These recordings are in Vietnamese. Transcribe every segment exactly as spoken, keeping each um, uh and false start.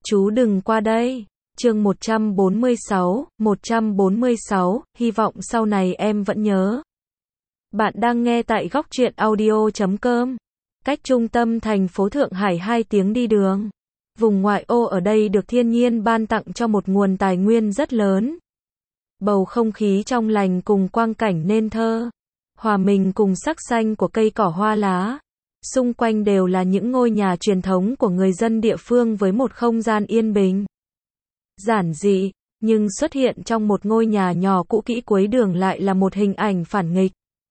Chú đừng qua đây. Chương một trăm bốn mươi sáu, một trăm bốn mươi sáu, hy vọng sau này em vẫn nhớ. Bạn đang nghe tại góc truyện audio chấm com. Cách trung tâm thành phố Thượng Hải hai tiếng đi đường. Vùng ngoại ô ở đây được thiên nhiên ban tặng cho một nguồn tài nguyên rất lớn. Bầu không khí trong lành cùng quang cảnh nên thơ, hòa mình cùng sắc xanh của cây cỏ hoa lá. Xung quanh đều là những ngôi nhà truyền thống của người dân địa phương với một không gian yên bình, giản dị, nhưng xuất hiện trong một ngôi nhà nhỏ cũ kỹ cuối đường lại là một hình ảnh phản nghịch.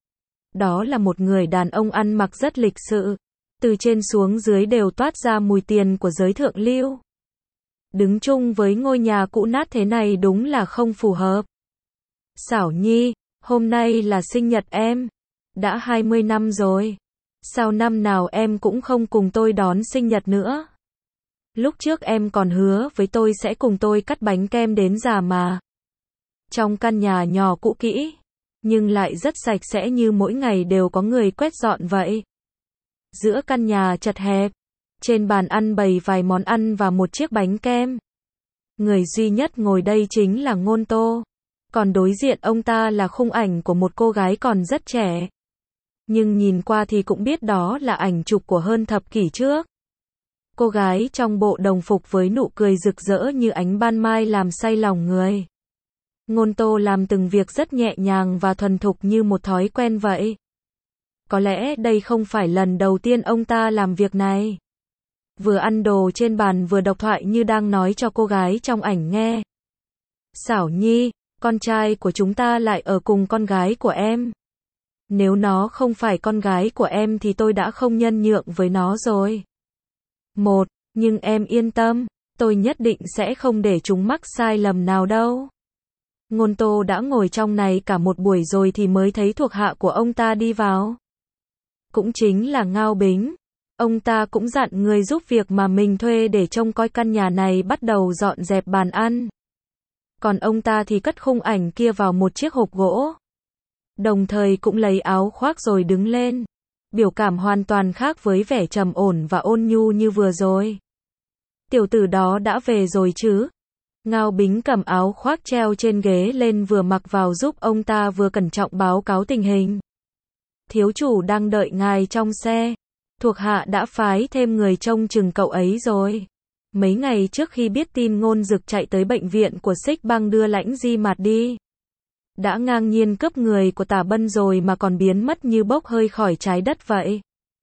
Đó là một người đàn ông ăn mặc rất lịch sự, từ trên xuống dưới đều toát ra mùi tiền của giới thượng lưu. Đứng chung với ngôi nhà cũ nát thế này đúng là không phù hợp. Xảo Nhi, hôm nay là sinh nhật em. Đã hai mươi năm rồi. Sao năm nào em cũng không cùng tôi đón sinh nhật nữa? Lúc trước em còn hứa với tôi sẽ cùng tôi cắt bánh kem đến già mà. Trong căn nhà nhỏ cũ kỹ, nhưng lại rất sạch sẽ như mỗi ngày đều có người quét dọn vậy. Giữa căn nhà chật hẹp, trên bàn ăn bày vài món ăn và một chiếc bánh kem. Người duy nhất ngồi đây chính là Ngôn Tô. Còn đối diện ông ta là khung ảnh của một cô gái còn rất trẻ. Nhưng nhìn qua thì cũng biết đó là ảnh chụp của hơn thập kỷ trước. Cô gái trong bộ đồng phục với nụ cười rực rỡ như ánh ban mai làm say lòng người. Ngôn Tô làm từng việc rất nhẹ nhàng và thuần thục như một thói quen vậy. Có lẽ đây không phải lần đầu tiên ông ta làm việc này. Vừa ăn đồ trên bàn vừa độc thoại như đang nói cho cô gái trong ảnh nghe. Xảo Nhi, con trai của chúng ta lại ở cùng con gái của em. Nếu nó không phải con gái của em thì tôi đã không nhân nhượng với nó rồi. Một, nhưng em yên tâm, tôi nhất định sẽ không để chúng mắc sai lầm nào đâu. Ngôn Tô đã ngồi trong này cả một buổi rồi thì mới thấy thuộc hạ của ông ta đi vào. Cũng chính là Ngao Bính. Ông ta cũng dặn người giúp việc mà mình thuê để trông coi căn nhà này bắt đầu dọn dẹp bàn ăn. Còn ông ta thì cất khung ảnh kia vào một chiếc hộp gỗ. Đồng thời cũng lấy áo khoác rồi đứng lên. Biểu cảm hoàn toàn khác với vẻ trầm ổn và ôn nhu như vừa rồi. Tiểu tử đó đã về rồi chứ? Ngao Bính cầm áo khoác treo trên ghế lên vừa mặc vào giúp ông ta vừa cẩn trọng báo cáo tình hình. Thiếu chủ đang đợi ngài trong xe. Thuộc hạ đã phái thêm người trông chừng cậu ấy rồi. Mấy ngày trước khi biết tin Ngôn Dực chạy tới bệnh viện của Xích Bang đưa Lãnh Di Mạt đi. Đã ngang nhiên cướp người của Tả Bân rồi mà còn biến mất như bốc hơi khỏi trái đất vậy.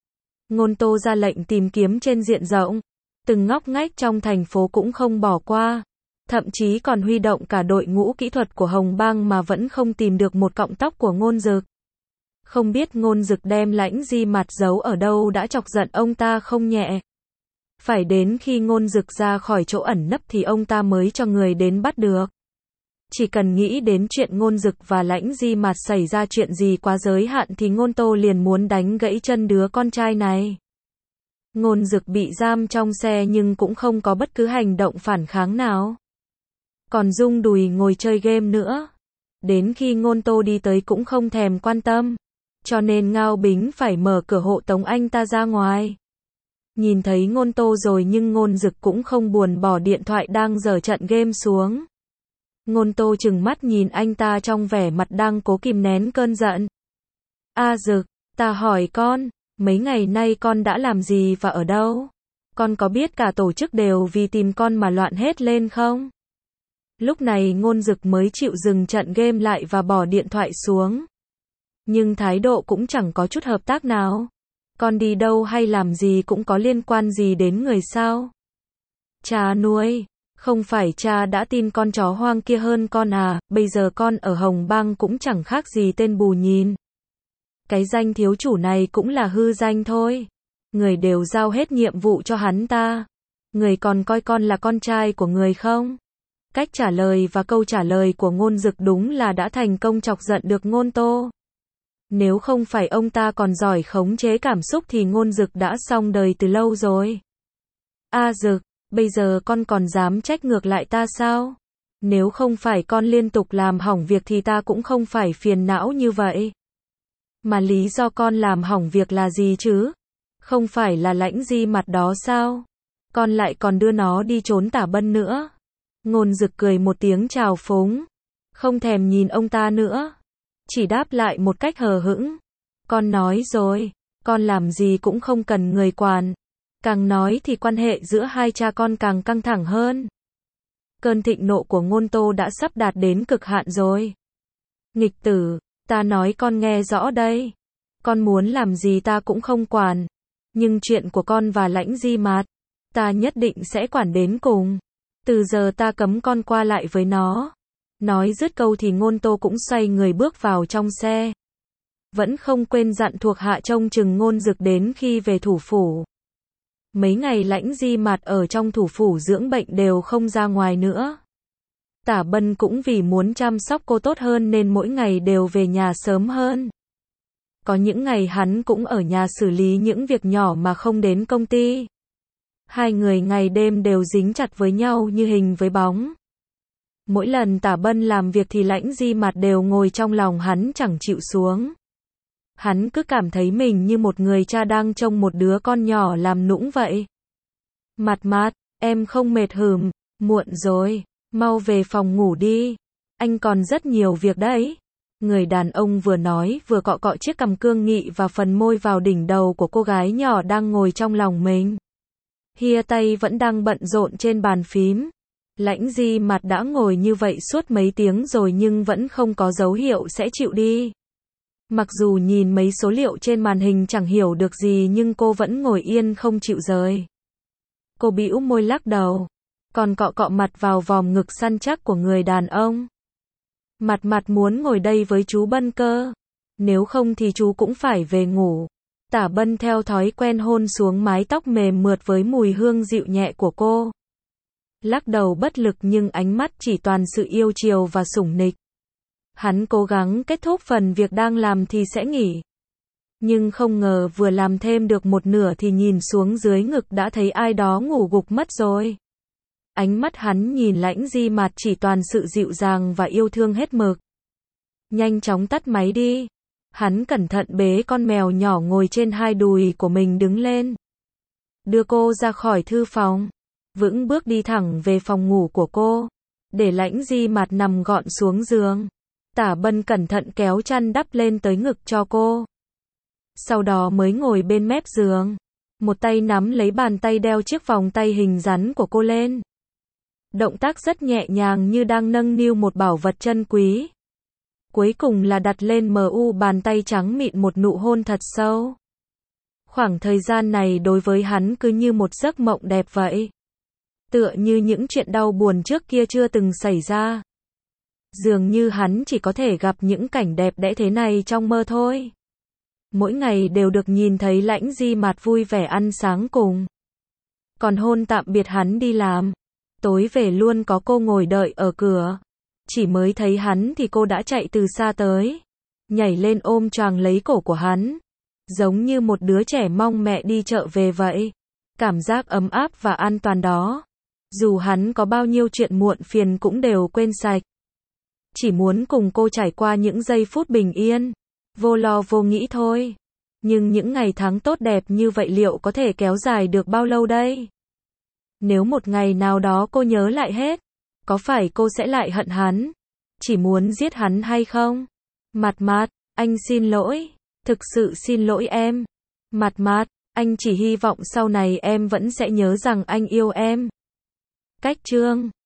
Ngôn Tô ra lệnh tìm kiếm trên diện rộng. Từng ngóc ngách trong thành phố cũng không bỏ qua. Thậm chí còn huy động cả đội ngũ kỹ thuật của Hồng Bang mà vẫn không tìm được một cọng tóc của Ngôn Dực. Không biết Ngôn Dực đem Lãnh Di Mạt giấu ở đâu đã chọc giận ông ta không nhẹ. Phải đến khi Ngôn Dực ra khỏi chỗ ẩn nấp thì ông ta mới cho người đến bắt được. Chỉ cần nghĩ đến chuyện Ngôn Dực và Lãnh Di Mạt xảy ra chuyện gì quá giới hạn thì Ngôn Tô liền muốn đánh gãy chân đứa con trai này. Ngôn Dực bị giam trong xe nhưng cũng không có bất cứ hành động phản kháng nào. Còn rung đùi ngồi chơi game nữa. Đến khi Ngôn Tô đi tới cũng không thèm quan tâm. Cho nên Ngao Bính phải mở cửa hộ tống anh ta ra ngoài. Nhìn thấy Ngôn Tô rồi nhưng Ngôn Dực cũng không buồn bỏ điện thoại đang giở trận game xuống. Ngôn Tô trừng mắt nhìn anh ta trong vẻ mặt đang cố kìm nén cơn giận. A Dực, ta hỏi con, mấy ngày nay con đã làm gì và ở đâu? Con có biết cả tổ chức đều vì tìm con mà loạn hết lên không? Lúc này Ngôn Dực mới chịu dừng trận game lại và bỏ điện thoại xuống. Nhưng thái độ cũng chẳng có chút hợp tác nào. Con đi đâu hay làm gì cũng có liên quan gì đến người sao? Cha nuôi, không phải cha đã tin con chó hoang kia hơn con à, bây giờ con ở Hồng Bang cũng chẳng khác gì tên bù nhìn. Cái danh thiếu chủ này cũng là hư danh thôi. Người đều giao hết nhiệm vụ cho hắn ta. Người còn coi con là con trai của người không? Cách trả lời và câu trả lời của Ngôn Dực đúng là đã thành công chọc giận được Ngôn Tô. Nếu không phải ông ta còn giỏi khống chế cảm xúc thì Ngôn Dực đã xong đời từ lâu rồi. A Dực, bây giờ con còn dám trách ngược lại ta sao? Nếu không phải con liên tục làm hỏng việc thì ta cũng không phải phiền não như vậy. Mà lý do con làm hỏng việc là gì chứ? Không phải là Lãnh Di Mạt đó sao? con lại còn đưa nó đi trốn Tả Bân nữa. Ngôn Dực cười một tiếng trào phúng, không thèm nhìn ông ta nữa, chỉ đáp lại một cách hờ hững. Con nói rồi, con làm gì cũng không cần người quản. Càng nói thì quan hệ giữa hai cha con càng căng thẳng hơn. Cơn thịnh nộ của Ngôn Tô đã sắp đạt đến cực hạn rồi. Nghịch tử, ta nói con nghe rõ đây. Con muốn làm gì ta cũng không quản. Nhưng chuyện của con và Lãnh Di Mạt, ta nhất định sẽ quản đến cùng. Từ giờ ta cấm con qua lại với nó. Nói dứt câu thì Ngôn Tô cũng xoay người bước vào trong xe. Vẫn không quên dặn thuộc hạ trông chừng Ngôn Dực đến khi về thủ phủ. Mấy ngày Lãnh Di Mạt ở trong thủ phủ dưỡng bệnh đều không ra ngoài nữa. Tả Bân cũng vì muốn chăm sóc cô tốt hơn nên mỗi ngày đều về nhà sớm hơn. Có những ngày hắn cũng ở nhà xử lý những việc nhỏ mà không đến công ty. Hai người ngày đêm đều dính chặt với nhau như hình với bóng. Mỗi lần Tả Bân làm việc thì Lãnh Di Mạt đều ngồi trong lòng hắn chẳng chịu xuống. Hắn cứ cảm thấy mình như một người cha đang trông một đứa con nhỏ làm nũng vậy. Mạt Mạt, em không mệt hừm, muộn rồi, mau về phòng ngủ đi. Anh còn rất nhiều việc đấy. Người đàn ông vừa nói vừa cọ cọ chiếc cằm cương nghị và phần môi vào đỉnh đầu của cô gái nhỏ đang ngồi trong lòng mình. Hia tay vẫn đang bận rộn trên bàn phím. Lãnh Di Mạt đã ngồi như vậy suốt mấy tiếng rồi nhưng vẫn không có dấu hiệu sẽ chịu đi. Mặc dù nhìn mấy số liệu trên màn hình chẳng hiểu được gì nhưng cô vẫn ngồi yên không chịu rời. Cô bĩu môi lắc đầu, còn cọ cọ mặt vào vòng ngực săn chắc của người đàn ông. Mặt mặt muốn ngồi đây với chú Bân cơ. Nếu không thì chú cũng phải về ngủ. Tả Bân theo thói quen hôn xuống mái tóc mềm mượt với mùi hương dịu nhẹ của cô. Lắc đầu bất lực nhưng ánh mắt chỉ toàn sự yêu chiều và sủng nịch. Hắn cố gắng kết thúc phần việc đang làm thì sẽ nghỉ. Nhưng không ngờ vừa làm thêm được một nửa thì nhìn xuống dưới ngực đã thấy ai đó ngủ gục mất rồi. Ánh mắt hắn nhìn Lãnh Di Mạt chỉ toàn sự dịu dàng và yêu thương hết mực. Nhanh chóng tắt máy đi. Hắn cẩn thận bế con mèo nhỏ ngồi trên hai đùi của mình đứng lên. Đưa cô ra khỏi thư phòng. Vững bước đi thẳng về phòng ngủ của cô. Để Lãnh Di Mạt nằm gọn xuống giường. Tả Bân cẩn thận kéo chăn đắp lên tới ngực cho cô. Sau đó mới ngồi bên mép giường. Một tay nắm lấy bàn tay đeo chiếc vòng tay hình rắn của cô lên. Động tác rất nhẹ nhàng như đang nâng niu một bảo vật chân quý. Cuối cùng là đặt lên mu bàn tay trắng mịn một nụ hôn thật sâu. Khoảng thời gian này đối với hắn cứ như một giấc mộng đẹp vậy. Tựa như những chuyện đau buồn trước kia chưa từng xảy ra. Dường như hắn chỉ có thể gặp những cảnh đẹp đẽ thế này trong mơ thôi. Mỗi ngày đều được nhìn thấy Lãnh Di Mạt vui vẻ ăn sáng cùng. Còn hôn tạm biệt hắn đi làm. Tối về luôn có cô ngồi đợi ở cửa. Chỉ mới thấy hắn thì cô đã chạy từ xa tới. Nhảy lên ôm choàng lấy cổ của hắn. Giống như một đứa trẻ mong mẹ đi chợ về vậy. Cảm giác ấm áp và an toàn đó. Dù hắn có bao nhiêu chuyện muộn phiền cũng đều quên sạch. Chỉ muốn cùng cô trải qua những giây phút bình yên. Vô lo vô nghĩ thôi. Nhưng những ngày tháng tốt đẹp như vậy liệu có thể kéo dài được bao lâu đây? Nếu một ngày nào đó cô nhớ lại hết, có phải cô sẽ lại hận hắn? Chỉ muốn giết hắn hay không? Mạt Mạt, anh xin lỗi. Thực sự xin lỗi em. Mạt Mạt, anh chỉ hy vọng sau này em vẫn sẽ nhớ rằng anh yêu em. Cách chương